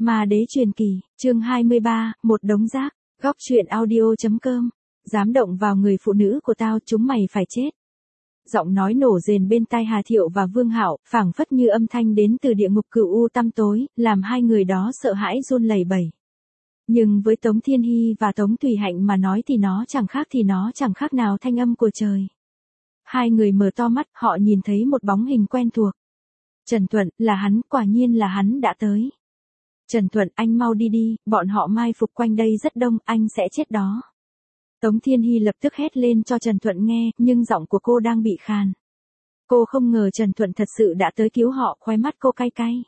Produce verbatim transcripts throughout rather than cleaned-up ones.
Ma đế truyền kỳ, chương hai mươi ba, một đống rác, góc truyện audio.com. Dám động vào người phụ nữ của tao, chúng mày phải chết. Giọng nói nổ rền bên tai Hà Thiệu và Vương Hạo, phảng phất như âm thanh đến từ địa ngục cửu u tăm tối, làm hai người đó sợ hãi run lẩy bẩy. Nhưng với Tống Thiên Hy và Tống Thủy Hạnh mà nói thì nó chẳng khác thì nó chẳng khác nào thanh âm của trời. Hai người mở to mắt, họ nhìn thấy một bóng hình quen thuộc. Trần Thuận, là hắn, quả nhiên là hắn đã tới. Trần Thuận, anh mau đi đi, bọn họ mai phục quanh đây rất đông, anh sẽ chết đó. Tống Thiên Hy lập tức hét lên cho Trần Thuận nghe, nhưng giọng của cô đang bị khàn. Cô không ngờ Trần Thuận thật sự đã tới cứu họ, khóe mắt cô cay cay.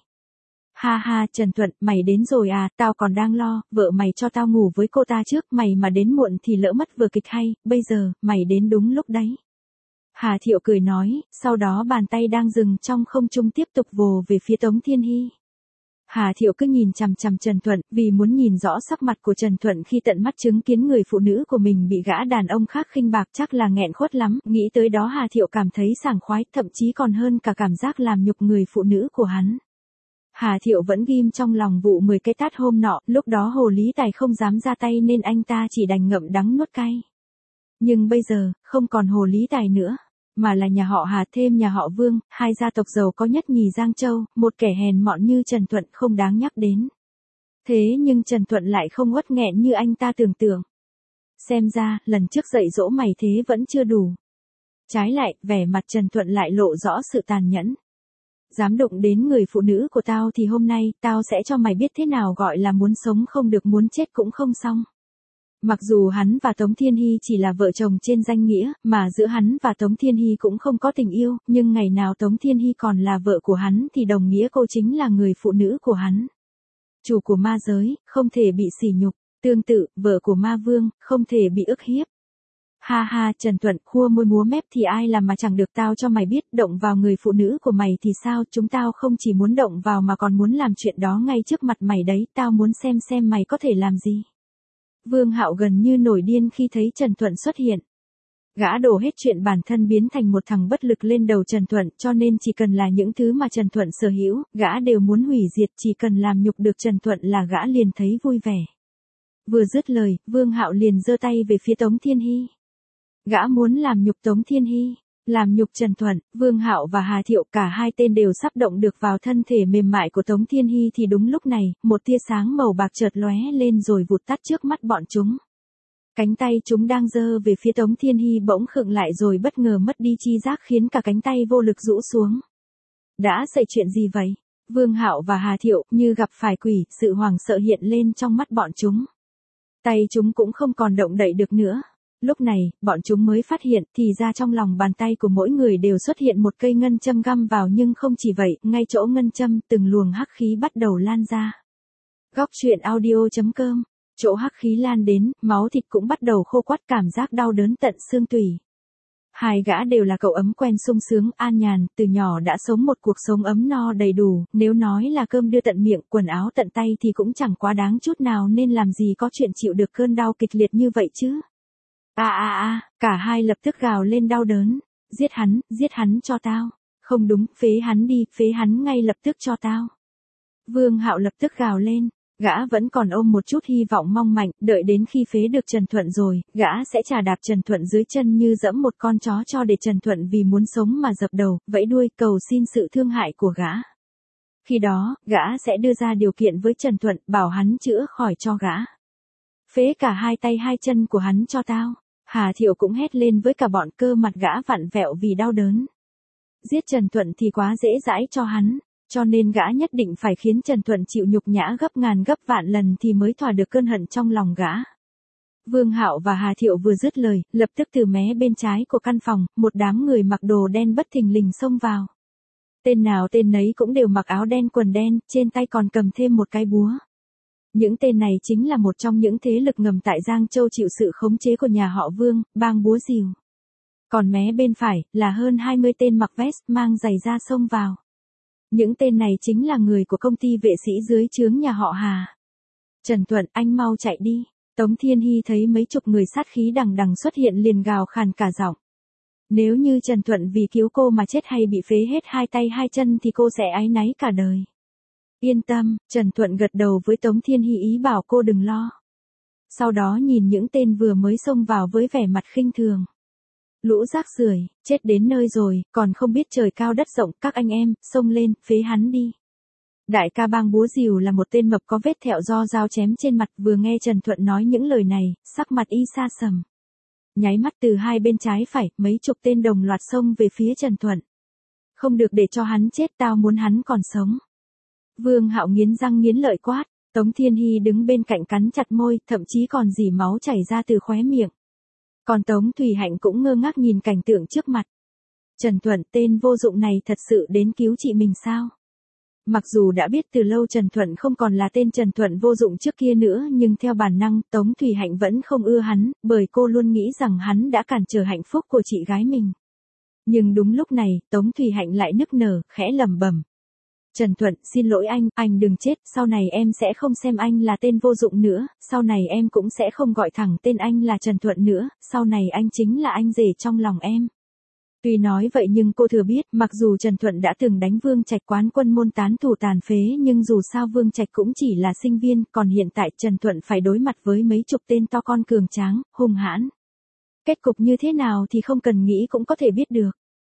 Ha ha, Trần Thuận, mày đến rồi à, tao còn đang lo, vợ mày cho tao ngủ với cô ta trước, mày mà đến muộn thì lỡ mất vừa kịch hay, bây giờ, mày đến đúng lúc đấy. Hà Thiệu cười nói, sau đó bàn tay đang dừng trong không trung tiếp tục vồ về phía Tống Thiên Hy. Hà Thiệu cứ nhìn chằm chằm Trần Thuận, vì muốn nhìn rõ sắc mặt của Trần Thuận khi tận mắt chứng kiến người phụ nữ của mình bị gã đàn ông khác khinh bạc, chắc là nghẹn khuất lắm, nghĩ tới đó Hà Thiệu cảm thấy sảng khoái, thậm chí còn hơn cả cảm giác làm nhục người phụ nữ của hắn. Hà Thiệu vẫn ghim trong lòng vụ mười cái tát hôm nọ, lúc đó Hồ Lý Tài không dám ra tay nên anh ta chỉ đành ngậm đắng nuốt cay. Nhưng bây giờ, không còn Hồ Lý Tài nữa, mà là nhà họ Hà thêm nhà họ Vương, hai gia tộc giàu có nhất nhì Giang Châu, một kẻ hèn mọn như Trần Thuận không đáng nhắc đến. Thế nhưng Trần Thuận lại không uất nghẹn như anh ta tưởng tượng. Xem ra, lần trước dạy dỗ mày thế vẫn chưa đủ. Trái lại, vẻ mặt Trần Thuận lại lộ rõ sự tàn nhẫn. Dám đụng đến người phụ nữ của tao thì hôm nay, tao sẽ cho mày biết thế nào gọi là muốn sống không được muốn chết cũng không xong. Mặc dù hắn và Tống Thiên Hy chỉ là vợ chồng trên danh nghĩa, mà giữa hắn và Tống Thiên Hy cũng không có tình yêu, nhưng ngày nào Tống Thiên Hy còn là vợ của hắn thì đồng nghĩa cô chính là người phụ nữ của hắn. Chủ của ma giới, không thể bị sỉ nhục, tương tự, vợ của ma vương, không thể bị ức hiếp. Ha ha, Trần Thuận, khua môi múa mép thì ai làm mà chẳng được, tao cho mày biết, động vào người phụ nữ của mày thì sao, chúng tao không chỉ muốn động vào mà còn muốn làm chuyện đó ngay trước mặt mày đấy, tao muốn xem xem mày có thể làm gì. Vương Hạo gần như nổi điên khi thấy Trần Thuận xuất hiện. Gã đổ hết chuyện bản thân biến thành một thằng bất lực lên đầu Trần Thuận, cho nên chỉ cần là những thứ mà Trần Thuận sở hữu, gã đều muốn hủy diệt, chỉ cần làm nhục được Trần Thuận là gã liền thấy vui vẻ. Vừa dứt lời, Vương Hạo liền giơ tay về phía Tống Thiên Hy. Gã muốn làm nhục Tống Thiên Hy, làm nhục Trần Thuận. Vương Hạo và Hà Thiệu, cả hai tên đều sắp động được vào thân thể mềm mại của Tống Thiên Hy thì đúng lúc này, một tia sáng màu bạc chợt lóe lên rồi vụt tắt trước mắt bọn chúng. Cánh tay chúng đang giơ về phía Tống Thiên Hy bỗng khựng lại rồi bất ngờ mất đi chi giác khiến cả cánh tay vô lực rũ xuống. Đã xảy chuyện gì vậy? Vương Hạo và Hà Thiệu như gặp phải quỷ, sự hoảng sợ hiện lên trong mắt bọn chúng. Tay chúng cũng không còn động đậy được nữa. Lúc này, bọn chúng mới phát hiện thì ra trong lòng bàn tay của mỗi người đều xuất hiện một cây ngân châm găm vào, nhưng không chỉ vậy, ngay chỗ ngân châm từng luồng hắc khí bắt đầu lan ra. Góc truyện audio.com. Chỗ hắc khí lan đến, máu thịt cũng bắt đầu khô quắt, cảm giác đau đớn tận xương tủy. Hai gã đều là cậu ấm quen sung sướng, an nhàn, từ nhỏ đã sống một cuộc sống ấm no đầy đủ, nếu nói là cơm đưa tận miệng, quần áo tận tay thì cũng chẳng quá đáng chút nào, nên làm gì có chuyện chịu được cơn đau kịch liệt như vậy chứ. À à à, cả hai lập tức gào lên đau đớn. Giết hắn, giết hắn cho tao. Không đúng, phế hắn đi, phế hắn ngay lập tức cho tao. Vương Hạo lập tức gào lên. Gã vẫn còn ôm một chút hy vọng mong manh, đợi đến khi phế được Trần Thuận rồi, gã sẽ chà đạp Trần Thuận dưới chân như dẫm một con chó cho để Trần Thuận vì muốn sống mà dập đầu, vẫy đuôi cầu xin sự thương hại của gã. Khi đó, gã sẽ đưa ra điều kiện với Trần Thuận, bảo hắn chữa khỏi cho gã. Phế cả hai tay hai chân của hắn cho tao. Hà Thiệu cũng hét lên với cả bọn, cơ mặt gã vặn vẹo vì đau đớn. Giết Trần Thuận thì quá dễ dãi cho hắn, cho nên gã nhất định phải khiến Trần Thuận chịu nhục nhã gấp ngàn gấp vạn lần thì mới thỏa được cơn hận trong lòng gã. Vương Hạo và Hà Thiệu vừa dứt lời, lập tức từ mé bên trái của căn phòng, một đám người mặc đồ đen bất thình lình xông vào. Tên nào tên nấy cũng đều mặc áo đen quần đen, trên tay còn cầm thêm một cái búa. Những tên này chính là một trong những thế lực ngầm tại Giang Châu chịu sự khống chế của nhà họ Vương, bang búa rìu. Còn mé bên phải, là hơn hai mươi tên mặc vest, mang giày da xông vào. Những tên này chính là người của công ty vệ sĩ dưới trướng nhà họ Hà. Trần Thuận, anh mau chạy đi. Tống Thiên Hy thấy mấy chục người sát khí đằng đằng xuất hiện liền gào khàn cả giọng. Nếu như Trần Thuận vì cứu cô mà chết hay bị phế hết hai tay hai chân thì cô sẽ áy náy cả đời. Yên tâm, Trần Thuận gật đầu với Tống Thiên Hy ý bảo cô đừng lo. Sau đó nhìn những tên vừa mới xông vào với vẻ mặt khinh thường. Lũ rác rưởi, chết đến nơi rồi, còn không biết trời cao đất rộng, các anh em, xông lên, phế hắn đi. Đại ca Bang Búa Rìu là một tên mập có vết thẹo do dao chém trên mặt, vừa nghe Trần Thuận nói những lời này, sắc mặt y sa sầm. Nháy mắt từ hai bên trái phải, mấy chục tên đồng loạt xông về phía Trần Thuận. Không được để cho hắn chết, tao muốn hắn còn sống. Vương Hạo nghiến răng nghiến lợi quát, Tống Thiên Hy đứng bên cạnh cắn chặt môi, thậm chí còn dỉ máu chảy ra từ khóe miệng. Còn Tống Thủy Hạnh cũng ngơ ngác nhìn cảnh tượng trước mặt. Trần Thuận, tên vô dụng này thật sự đến cứu chị mình sao? Mặc dù đã biết từ lâu Trần Thuận không còn là tên Trần Thuận vô dụng trước kia nữa, nhưng theo bản năng Tống Thủy Hạnh vẫn không ưa hắn, bởi cô luôn nghĩ rằng hắn đã cản trở hạnh phúc của chị gái mình. Nhưng đúng lúc này, Tống Thủy Hạnh lại nức nở, khẽ lẩm bẩm. Trần Thuận, xin lỗi anh, anh đừng chết, sau này em sẽ không xem anh là tên vô dụng nữa, sau này em cũng sẽ không gọi thẳng tên anh là Trần Thuận nữa, sau này anh chính là anh rể trong lòng em. Tuy nói vậy nhưng cô thừa biết, mặc dù Trần Thuận đã từng đánh Vương Trạch quán quân môn tán thủ tàn phế, nhưng dù sao Vương Trạch cũng chỉ là sinh viên, còn hiện tại Trần Thuận phải đối mặt với mấy chục tên to con cường tráng, hung hãn. Kết cục như thế nào thì không cần nghĩ cũng có thể biết được.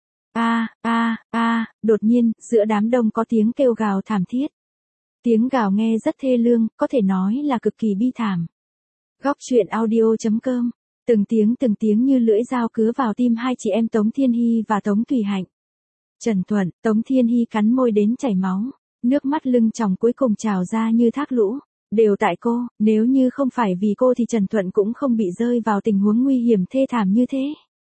A, a, a, đột nhiên, giữa đám đông có tiếng kêu gào thảm thiết. Tiếng gào nghe rất thê lương, có thể nói là cực kỳ bi thảm. Góc truyện audio chấm com. Từng tiếng từng tiếng như lưỡi dao cứa vào tim hai chị em Tống Thiên Hy và Tống Thủy Hạnh. Trần Thuận, Tống Thiên Hy cắn môi đến chảy máu, nước mắt lưng tròng cuối cùng trào ra như thác lũ. Đều tại cô, nếu như không phải vì cô thì Trần Thuận cũng không bị rơi vào tình huống nguy hiểm thê thảm như thế.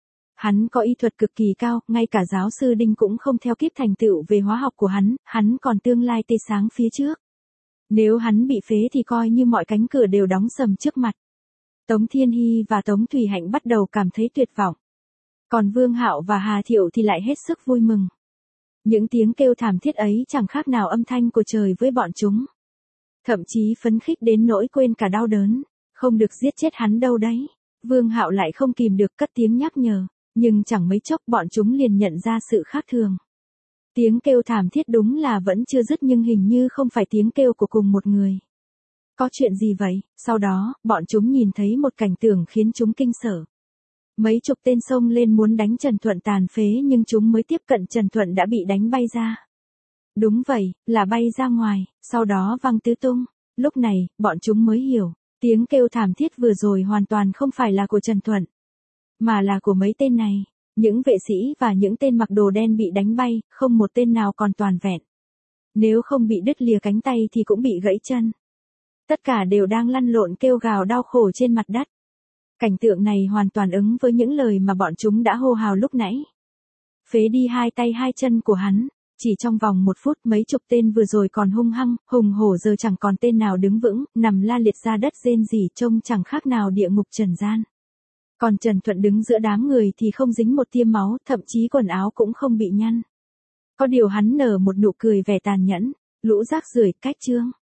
Hắn có y thuật cực kỳ cao, ngay cả giáo sư Đinh cũng không theo kịp thành tựu về hóa học của hắn, hắn còn tương lai tươi sáng phía trước. Nếu hắn bị phế thì coi như mọi cánh cửa đều đóng sầm trước mặt. Tống Thiên Hy và Tống Thủy Hạnh bắt đầu cảm thấy tuyệt vọng. Còn Vương Hạo và Hà Thiệu thì lại hết sức vui mừng. Những tiếng kêu thảm thiết ấy chẳng khác nào âm thanh của trời với bọn chúng. Thậm chí phấn khích đến nỗi quên cả đau đớn, không được giết chết hắn đâu đấy. Vương Hạo lại không kìm được cất tiếng nhắc nhở, nhưng chẳng mấy chốc bọn chúng liền nhận ra sự khác thường. Tiếng kêu thảm thiết đúng là vẫn chưa dứt nhưng hình như không phải tiếng kêu của cùng một người. Có chuyện gì vậy? Sau đó, bọn chúng nhìn thấy một cảnh tượng khiến chúng kinh sợ. Mấy chục tên xông lên muốn đánh Trần Thuận tàn phế nhưng chúng mới tiếp cận Trần Thuận đã bị đánh bay ra. Đúng vậy, là bay ra ngoài, sau đó văng tứ tung. Lúc này, bọn chúng mới hiểu, tiếng kêu thảm thiết vừa rồi hoàn toàn không phải là của Trần Thuận, mà là của mấy tên này. Những vệ sĩ và những tên mặc đồ đen bị đánh bay, không một tên nào còn toàn vẹn. Nếu không bị đứt lìa cánh tay thì cũng bị gãy chân. Tất cả đều đang lăn lộn kêu gào đau khổ trên mặt đất. Cảnh tượng này hoàn toàn ứng với những lời mà bọn chúng đã hô hào lúc nãy. Phế đi hai tay hai chân của hắn. Chỉ trong vòng một phút mấy chục tên vừa rồi còn hung hăng, hùng hổ giờ chẳng còn tên nào đứng vững, nằm la liệt ra đất rên rỉ trông chẳng khác nào địa ngục trần gian. Còn Trần Thuận đứng giữa đám người thì không dính một tia máu, thậm chí quần áo cũng không bị nhăn. Có điều hắn nở một nụ cười vẻ tàn nhẫn, lũ rác rưởi cách chương.